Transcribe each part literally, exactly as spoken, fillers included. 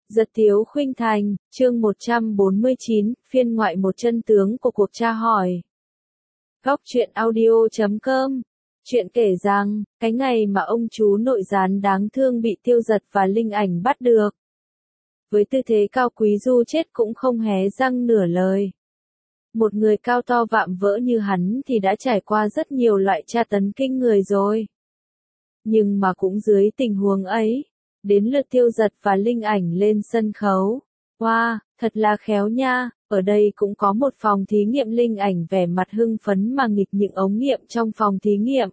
Giật Tiếu Khuynh Thành, chương một trăm bốn mươi chín, phiên ngoại một chân tướng của cuộc tra hỏi. Góc truyện audio chấm com. Chuyện kể rằng, cái ngày mà ông chú nội gián đáng thương bị Tiêu Giật và Linh Ảnh bắt được. Với tư thế cao quý du chết cũng không hé răng nửa lời. Một người cao to vạm vỡ như hắn thì đã trải qua rất nhiều loại tra tấn kinh người rồi. Nhưng mà cũng dưới tình huống ấy, đến lượt Tiêu Giật và Linh Ảnh lên sân khấu. Wow, thật là khéo nha, ở đây cũng có một phòng thí nghiệm. Linh Ảnh vẻ mặt hưng phấn mà nghịch những ống nghiệm trong phòng thí nghiệm.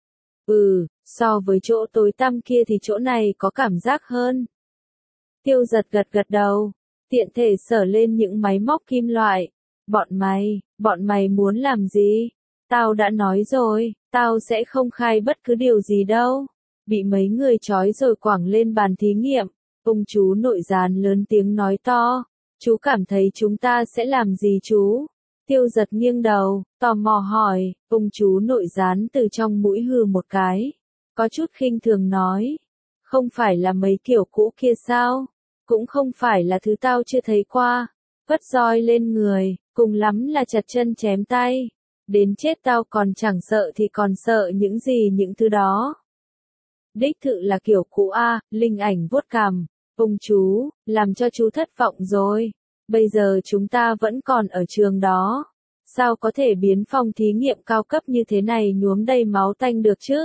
Ừ, so với chỗ tối tăm kia thì chỗ này có cảm giác hơn. Tiêu Giật gật gật đầu, tiện thể sờ lên những máy móc kim loại. Bọn mày, bọn mày muốn làm gì? Tao đã nói rồi, tao sẽ không khai bất cứ điều gì đâu. Bị mấy người trói rồi quẳng lên bàn thí nghiệm, ông chú nội gián lớn tiếng nói to. Chú cảm thấy chúng ta sẽ làm gì chú? Tiêu Giật nghiêng đầu, tò mò hỏi. Ông chú nội gián từ trong mũi hừ một cái, có chút khinh thường nói. Không phải là mấy kiểu cũ kia sao? Cũng không phải là thứ tao chưa thấy qua. Vất roi lên người, cùng lắm là chặt chân chém tay. Đến chết tao còn chẳng sợ thì còn sợ những gì những thứ đó. Đích thực là kiểu cũ a. Linh Ảnh vuốt cằm. Ông chú, làm cho chú thất vọng rồi. Bây giờ chúng ta vẫn còn ở trường đó. Sao có thể biến phòng thí nghiệm cao cấp như thế này nhuốm đầy máu tanh được chứ?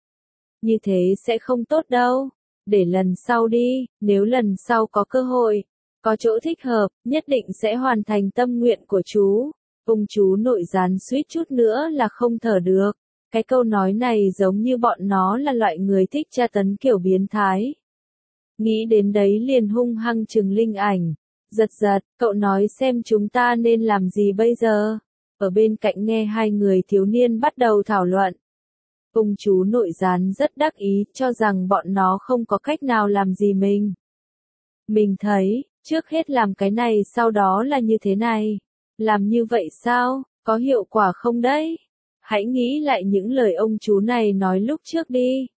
Như thế sẽ không tốt đâu. Để lần sau đi, nếu lần sau có cơ hội, có chỗ thích hợp, nhất định sẽ hoàn thành tâm nguyện của chú. Ông chú nội gián suýt chút nữa là không thở được. Cái câu nói này giống như bọn nó là loại người thích tra tấn kiểu biến thái. Nghĩ đến đấy liền hung hăng trừng Linh Ảnh. Giật giật, cậu nói xem chúng ta nên làm gì bây giờ? Ở bên cạnh nghe hai người thiếu niên bắt đầu thảo luận. Ông chú nội gián rất đắc ý, cho rằng bọn nó không có cách nào làm gì mình. Mình thấy, trước hết làm cái này sau đó là như thế này. Làm như vậy sao, có hiệu quả không đấy? Hãy nghĩ lại những lời ông chú này nói lúc trước đi.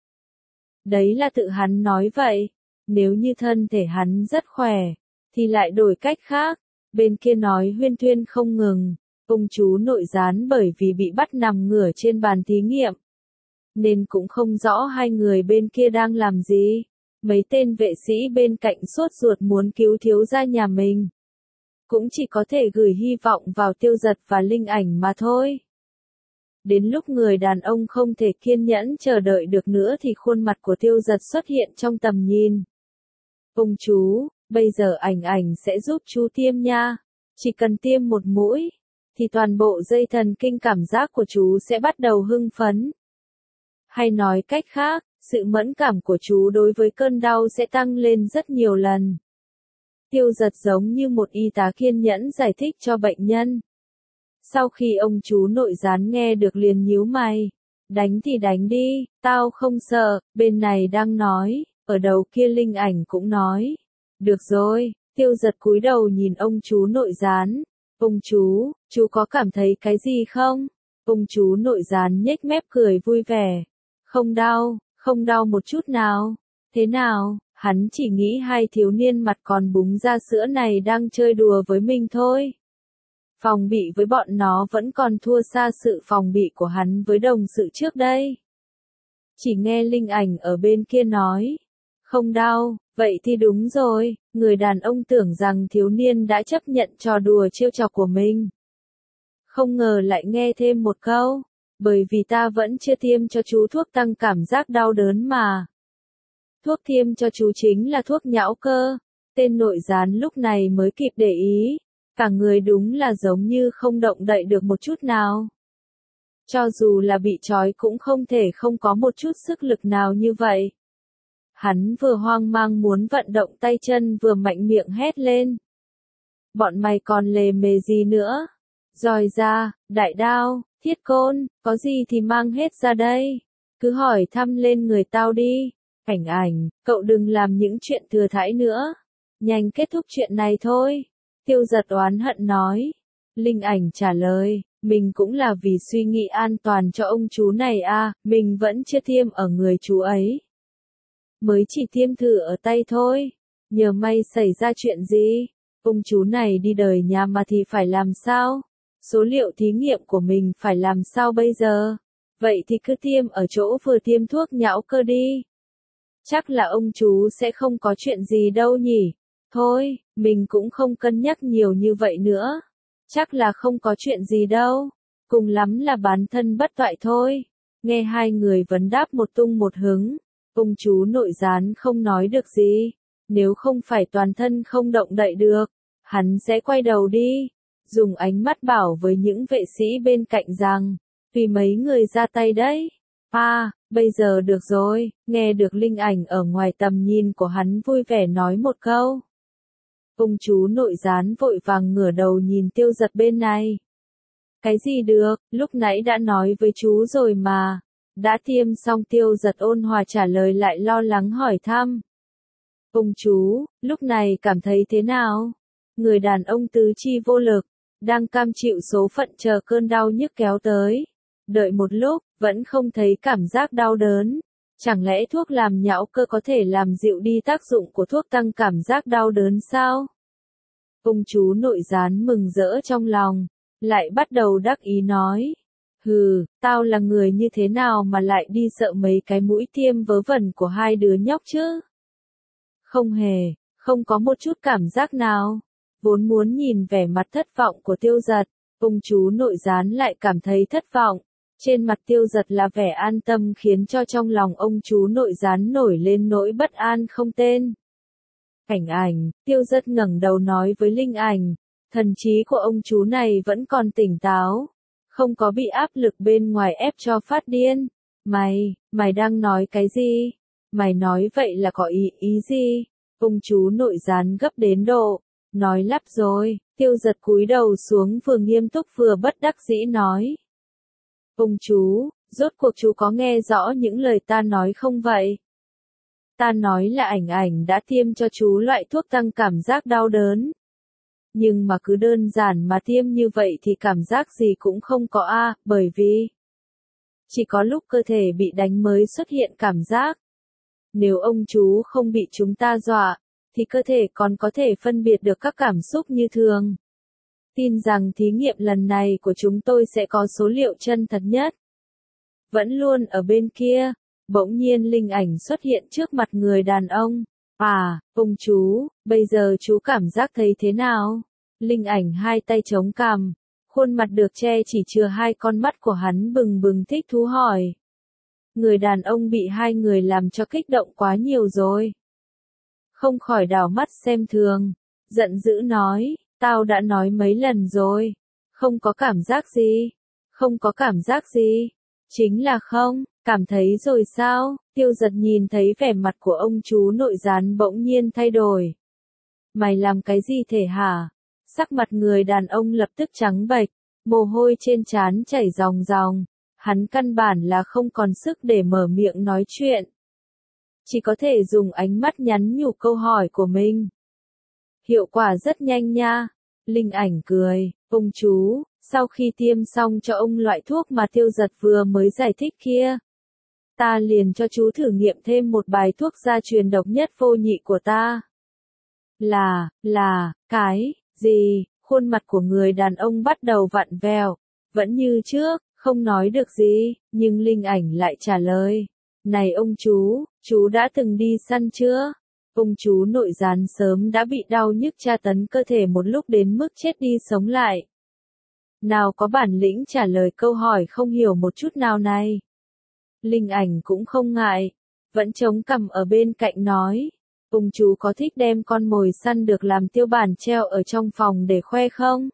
Đấy là tự hắn nói vậy. Nếu như thân thể hắn rất khỏe, thì lại đổi cách khác. Bên kia nói huyên thuyên không ngừng. Ông chú nội gián bởi vì bị bắt nằm ngửa trên bàn thí nghiệm, nên cũng không rõ hai người bên kia đang làm gì. Mấy tên vệ sĩ bên cạnh sốt ruột muốn cứu thiếu gia nhà mình. Cũng chỉ có thể gửi hy vọng vào Tiêu Giật và Linh Ảnh mà thôi. Đến lúc người đàn ông không thể kiên nhẫn chờ đợi được nữa thì khuôn mặt của Tiêu Giật xuất hiện trong tầm nhìn. Ông chú, bây giờ Ảnh Ảnh sẽ giúp chú tiêm nha. Chỉ cần tiêm một mũi, thì toàn bộ dây thần kinh cảm giác của chú sẽ bắt đầu hưng phấn. Hay nói cách khác, sự mẫn cảm của chú đối với cơn đau sẽ tăng lên rất nhiều lần. Tiêu Giật giống như một y tá kiên nhẫn giải thích cho bệnh nhân. Sau khi ông chú nội gián nghe được liền nhíu mày. Đánh thì đánh đi, tao không sợ, bên này đang nói, ở đầu kia Linh Ảnh cũng nói. Được rồi, Tiêu Giật cúi đầu nhìn ông chú nội gián. Ông chú, chú có cảm thấy cái gì không? Ông chú nội gián nhếch mép cười vui vẻ. Không đau, không đau một chút nào. Thế nào, hắn chỉ nghĩ hai thiếu niên mặt còn búng ra sữa này đang chơi đùa với mình thôi. Phòng bị với bọn nó vẫn còn thua xa sự phòng bị của hắn với đồng sự trước đây. Chỉ nghe Linh Ảnh ở bên kia nói. Không đau, vậy thì đúng rồi, người đàn ông tưởng rằng thiếu niên đã chấp nhận trò đùa trêu chọc của mình. Không ngờ lại nghe thêm một câu. Bởi vì ta vẫn chưa tiêm cho chú thuốc tăng cảm giác đau đớn mà. Thuốc tiêm cho chú chính là thuốc nhão cơ. Tên nội gián lúc này mới kịp để ý. Cả người đúng là giống như không động đậy được một chút nào. Cho dù là bị trói cũng không thể không có một chút sức lực nào như vậy. Hắn vừa hoang mang muốn vận động tay chân vừa mạnh miệng hét lên. Bọn mày còn lề mề gì nữa? Roi ra, đại đao, thiết côn, có gì thì mang hết ra đây. Cứ hỏi thăm lên người tao đi. Ảnh Ảnh, cậu đừng làm những chuyện thừa thãi nữa. Nhanh kết thúc chuyện này thôi. Tiêu Giật oán hận nói. Linh Ảnh trả lời, mình cũng là vì suy nghĩ an toàn cho ông chú này à, mình vẫn chưa tiêm ở người chú ấy. Mới chỉ tiêm thử ở tay thôi. Nhờ may xảy ra chuyện gì? Ông chú này đi đời nhà mà thì phải làm sao? Số liệu thí nghiệm của mình phải làm sao bây giờ? Vậy thì cứ tiêm ở chỗ vừa tiêm thuốc nhão cơ đi. Chắc là ông chú sẽ không có chuyện gì đâu nhỉ? Thôi, mình cũng không cân nhắc nhiều như vậy nữa. Chắc là không có chuyện gì đâu. Cùng lắm là bán thân bất toại thôi. Nghe hai người vấn đáp một tung một hứng. Ông chú nội gián không nói được gì. Nếu không phải toàn thân không động đậy được, hắn sẽ quay đầu đi. Dùng ánh mắt bảo với những vệ sĩ bên cạnh rằng, vì mấy người ra tay đấy. À, bây giờ được rồi, nghe được Linh Ảnh ở ngoài tầm nhìn của hắn vui vẻ nói một câu. Ông chú nội gián vội vàng ngửa đầu nhìn Tiêu Giật bên này. Cái gì được, lúc nãy đã nói với chú rồi mà. Đã tiêm xong Tiêu Giật ôn hòa trả lời lại lo lắng hỏi thăm. Ông chú, lúc này cảm thấy thế nào? Người đàn ông tứ chi vô lực, đang cam chịu số phận chờ cơn đau nhức kéo tới. Đợi một lúc, vẫn không thấy cảm giác đau đớn. Chẳng lẽ thuốc làm nhão cơ có thể làm dịu đi tác dụng của thuốc tăng cảm giác đau đớn sao? Ông chú nội gián mừng rỡ trong lòng, lại bắt đầu đắc ý nói. Hừ, tao là người như thế nào mà lại đi sợ mấy cái mũi tiêm vớ vẩn của hai đứa nhóc chứ? Không hề, không có một chút cảm giác nào. Vốn muốn nhìn vẻ mặt thất vọng của Tiêu Giật, ông chú nội gián lại cảm thấy thất vọng. Trên mặt Tiêu Giật là vẻ an tâm khiến cho trong lòng ông chú nội gián nổi lên nỗi bất an không tên. Ảnh Ảnh, Tiêu Giật ngẩng đầu nói với Linh Ảnh, thần trí của ông chú này vẫn còn tỉnh táo, không có bị áp lực bên ngoài ép cho phát điên. Mày, mày đang nói cái gì? Mày nói vậy là có ý ý gì? Ông chú nội gián gấp đến độ, nói lắp rồi. Tiêu Giật cúi đầu xuống vừa nghiêm túc vừa bất đắc dĩ nói. Ông chú, rốt cuộc chú có nghe rõ những lời ta nói không vậy? Ta nói là Ảnh Ảnh đã tiêm cho chú loại thuốc tăng cảm giác đau đớn. Nhưng mà cứ đơn giản mà tiêm như vậy thì cảm giác gì cũng không có a, bởi vì chỉ có lúc cơ thể bị đánh mới xuất hiện cảm giác. Nếu ông chú không bị chúng ta dọa, thì cơ thể còn có thể phân biệt được các cảm xúc như thường. Tin rằng thí nghiệm lần này của chúng tôi sẽ có số liệu chân thật nhất. Vẫn luôn ở bên kia, bỗng nhiên Linh Ảnh xuất hiện trước mặt người đàn ông. À, ông chú, bây giờ chú cảm giác thấy thế nào? Linh Ảnh hai tay chống cằm, khuôn mặt được che chỉ chừa hai con mắt của hắn bừng bừng thích thú hỏi. Người đàn ông bị hai người làm cho kích động quá nhiều rồi. Không khỏi đảo mắt xem thường, giận dữ nói, tao đã nói mấy lần rồi, không có cảm giác gì, không có cảm giác gì, chính là không, cảm thấy rồi sao? Tiêu Giật nhìn thấy vẻ mặt của ông chú nội gián bỗng nhiên thay đổi. Mày làm cái gì thể hả? Sắc mặt người đàn ông lập tức trắng bệch, mồ hôi trên trán chảy ròng ròng, hắn căn bản là không còn sức để mở miệng nói chuyện. Chỉ có thể dùng ánh mắt nhắn nhủ câu hỏi của mình. Hiệu quả rất nhanh nha. Linh Ảnh cười, ông chú, sau khi tiêm xong cho ông loại thuốc mà Tiêu Giật vừa mới giải thích kia, ta liền cho chú thử nghiệm thêm một bài thuốc gia truyền độc nhất vô nhị của ta. Là, là, cái, gì? Khuôn mặt của người đàn ông bắt đầu vặn vẹo, vẫn như trước, không nói được gì, nhưng Linh Ảnh lại trả lời. Này ông chú, chú đã từng đi săn chưa? Ông chú nội gián sớm đã bị đau nhức tra tấn cơ thể một lúc đến mức chết đi sống lại. Nào có bản lĩnh trả lời câu hỏi không hiểu một chút nào này. Linh Ảnh cũng không ngại, vẫn chống cằm ở bên cạnh nói. Ông chú có thích đem con mồi săn được làm tiêu bản treo ở trong phòng để khoe không?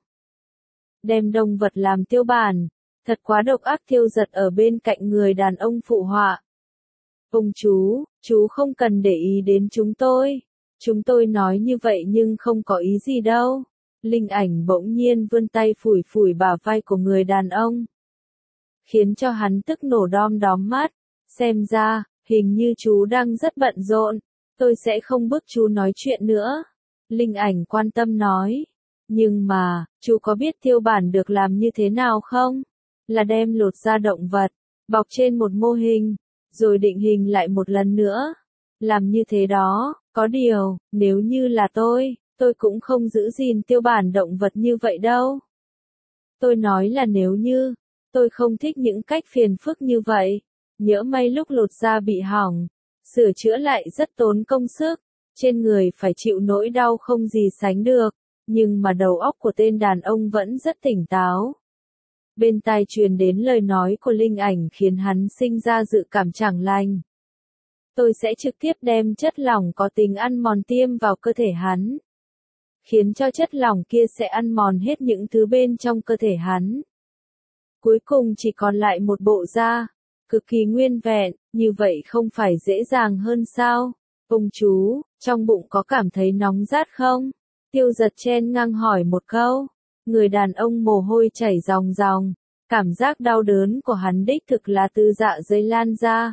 Đem động vật làm tiêu bản, thật quá độc ác. Tiêu Giật ở bên cạnh người đàn ông phụ họa. Ông chú, chú không cần để ý đến chúng tôi. Chúng tôi nói như vậy nhưng không có ý gì đâu. Linh Ảnh bỗng nhiên vươn tay phủi phủi bả vai của người đàn ông, khiến cho hắn tức nổ đom đóm mắt. Xem ra, hình như chú đang rất bận rộn. Tôi sẽ không bức chú nói chuyện nữa. Linh Ảnh quan tâm nói. Nhưng mà, chú có biết tiêu bản được làm như thế nào không? Là đem lột da động vật, bọc trên một mô hình, rồi định hình lại một lần nữa. làm như thế đó, có điều, nếu như là tôi, tôi cũng không giữ gìn tiêu bản động vật như vậy đâu. Tôi nói là nếu như, tôi không thích những cách phiền phức như vậy, nhỡ may lúc lột da bị hỏng, sửa chữa lại rất tốn công sức, trên người phải chịu nỗi đau không gì sánh được, nhưng mà đầu óc của tên đàn ông vẫn rất tỉnh táo. Bên tai truyền đến lời nói của Linh Ảnh khiến hắn sinh ra dự cảm chẳng lành. Tôi sẽ trực tiếp đem chất lỏng có tính ăn mòn tiêm vào cơ thể hắn, khiến cho chất lỏng kia sẽ ăn mòn hết những thứ bên trong cơ thể hắn. Cuối cùng chỉ còn lại một bộ da, cực kỳ nguyên vẹn, như vậy không phải dễ dàng hơn sao? Ông chú, trong bụng có cảm thấy nóng rát không? Tiêu Giật chen ngang hỏi một câu. Người đàn ông mồ hôi chảy ròng ròng, cảm giác đau đớn của hắn đích thực là từ dạ dày lan ra.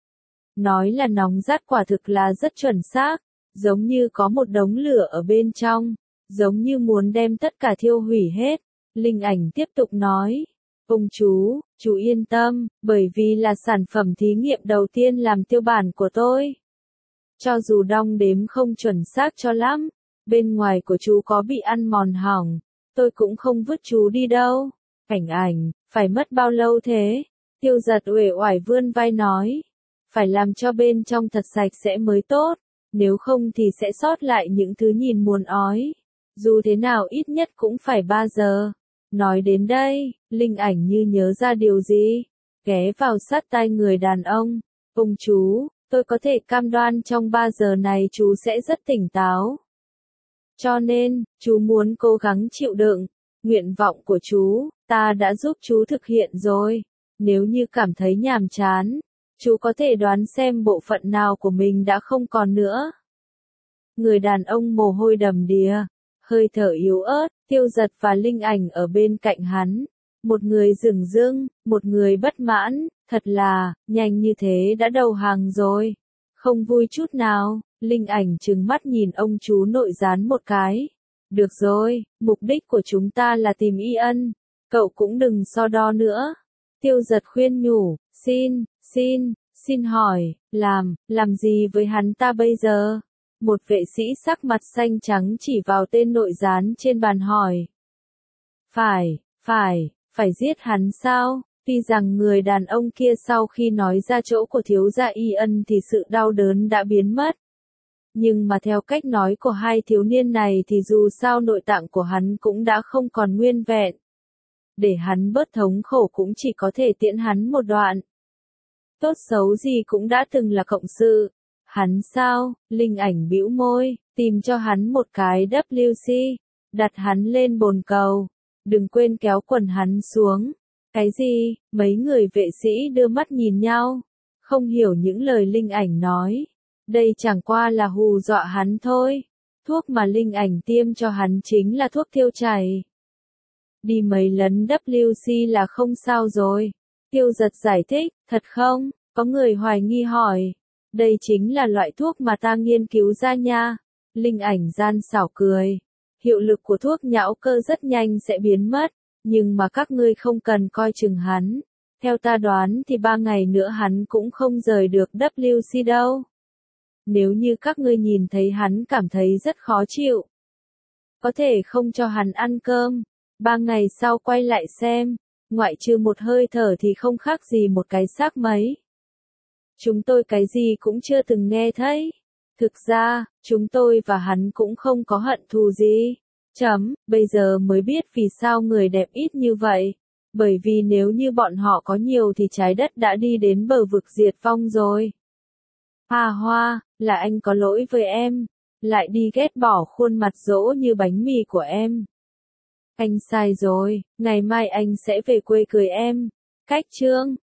Nói là nóng rát quả thực là rất chuẩn xác, giống như có một đống lửa ở bên trong, giống như muốn đem tất cả thiêu hủy hết. Linh Ảnh tiếp tục nói, ông chú, chú yên tâm, bởi vì là sản phẩm thí nghiệm đầu tiên làm tiêu bản của tôi. Cho dù đong đếm không chuẩn xác cho lắm, bên ngoài của chú có bị ăn mòn hỏng, tôi cũng không vứt chú đi đâu. Ảnh Ảnh, phải mất bao lâu thế? Tiêu Giật uể oải vươn vai nói, phải làm cho bên trong thật sạch sẽ mới tốt, nếu không thì sẽ sót lại những thứ nhìn muốn ói. Dù thế nào ít nhất cũng phải ba giờ. Nói đến đây, Linh Ảnh như nhớ ra điều gì, ghé vào sát tai người đàn ông. Ông chú, tôi có thể cam đoan trong ba giờ này chú sẽ rất tỉnh táo. Cho nên, chú muốn cố gắng chịu đựng. Nguyện vọng của chú, ta đã giúp chú thực hiện rồi. Nếu như cảm thấy nhàm chán, chú có thể đoán xem bộ phận nào của mình đã không còn nữa. Người đàn ông mồ hôi đầm đìa, hơi thở yếu ớt, Tiêu Giật và Linh Ảnh ở bên cạnh hắn. Một người dửng dưng, một người bất mãn, thật là, nhanh như thế đã đầu hàng rồi. Không vui chút nào, Linh Ảnh trừng mắt nhìn ông chú nội gián một cái. Được rồi, mục đích của chúng ta là tìm Y Ân, cậu cũng đừng so đo nữa. Tiêu Giật khuyên nhủ, xin, xin, xin hỏi, làm, làm gì với hắn ta bây giờ? Một vệ sĩ sắc mặt xanh trắng chỉ vào tên nội gián trên bàn hỏi. Phải, phải, phải giết hắn sao? Tuy rằng người đàn ông kia sau khi nói ra chỗ của thiếu gia Y Ân thì sự đau đớn đã biến mất. Nhưng mà theo cách nói của hai thiếu niên này thì dù sao nội tạng của hắn cũng đã không còn nguyên vẹn. Để hắn bớt thống khổ cũng chỉ có thể tiễn hắn một đoạn. Tốt xấu gì cũng đã từng là cộng sự. Hắn sao? Linh Ảnh bĩu môi, tìm cho hắn một cái W C, đặt hắn lên bồn cầu. Đừng quên kéo quần hắn xuống. Cái gì? Mấy người vệ sĩ đưa mắt nhìn nhau, không hiểu những lời Linh Ảnh nói. Đây chẳng qua là hù dọa hắn thôi. Thuốc mà Linh Ảnh tiêm cho hắn chính là thuốc tiêu chảy. Đi mấy lần W C là không sao rồi. Tiêu Giật giải thích, thật không? Có người hoài nghi hỏi. Đây chính là loại thuốc mà ta nghiên cứu ra nha. Linh Ảnh gian xảo cười. Hiệu lực của thuốc nhão cơ rất nhanh sẽ biến mất, nhưng mà các ngươi không cần coi chừng hắn. Theo ta đoán thì ba ngày nữa hắn cũng không rời được W C đâu. Nếu như các ngươi nhìn thấy hắn cảm thấy rất khó chịu, có thể không cho hắn ăn cơm. Ba ngày sau quay lại xem, ngoại trừ một hơi thở thì không khác gì một cái xác mấy. Chúng tôi cái gì cũng chưa từng nghe thấy. Thực ra, chúng tôi và hắn cũng không có hận thù gì. Chấm, bây giờ mới biết vì sao người đẹp ít như vậy. Bởi vì nếu như bọn họ có nhiều thì trái đất đã đi đến bờ vực diệt vong rồi. Hà Hoa, là anh có lỗi với em. Lại đi ghét bỏ khuôn mặt dỗ như bánh mì của em. Anh sai rồi, ngày mai anh sẽ về quê cười em. Cách chương